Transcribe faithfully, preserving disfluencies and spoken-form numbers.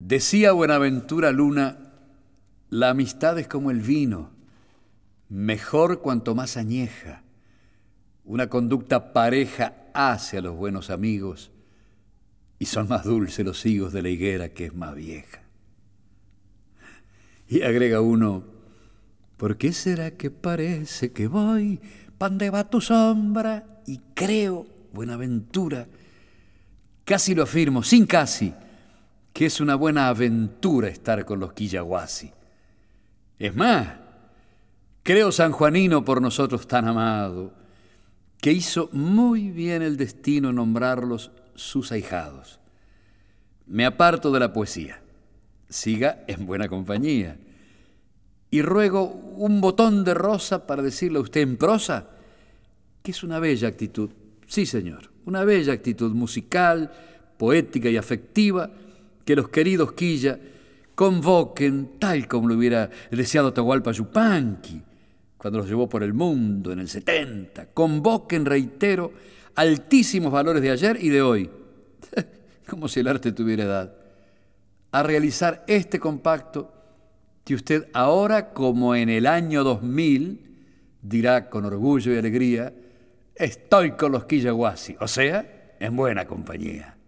Decía Buenaventura Luna, la amistad es como el vino, mejor cuanto más añeja. Una conducta pareja hace a los buenos amigos y son más dulces los higos de la higuera que es más vieja. Y agrega uno, ¿por qué será que parece que voy pande va tu sombra? Y creo, Buenaventura, casi lo afirmo, sin casi, que es una buena aventura estar con los quillahuasi. Es más, creo sanjuanino por nosotros tan amado, que hizo muy bien el destino nombrarlos sus ahijados. Me aparto de la poesía, siga en buena compañía, y ruego un botón de rosa para decirle a usted en prosa que es una bella actitud, sí señor, una bella actitud musical, poética y afectiva, que los queridos quilla convoquen tal como lo hubiera deseado Atahualpa Yupanqui cuando los llevó por el mundo en el setenta. Convoquen, reitero, altísimos valores de ayer y de hoy, como si el arte tuviera edad, a realizar este compacto que usted ahora, como en el año dos mil, dirá con orgullo y alegría, estoy con los quillahuasi, o sea, en buena compañía.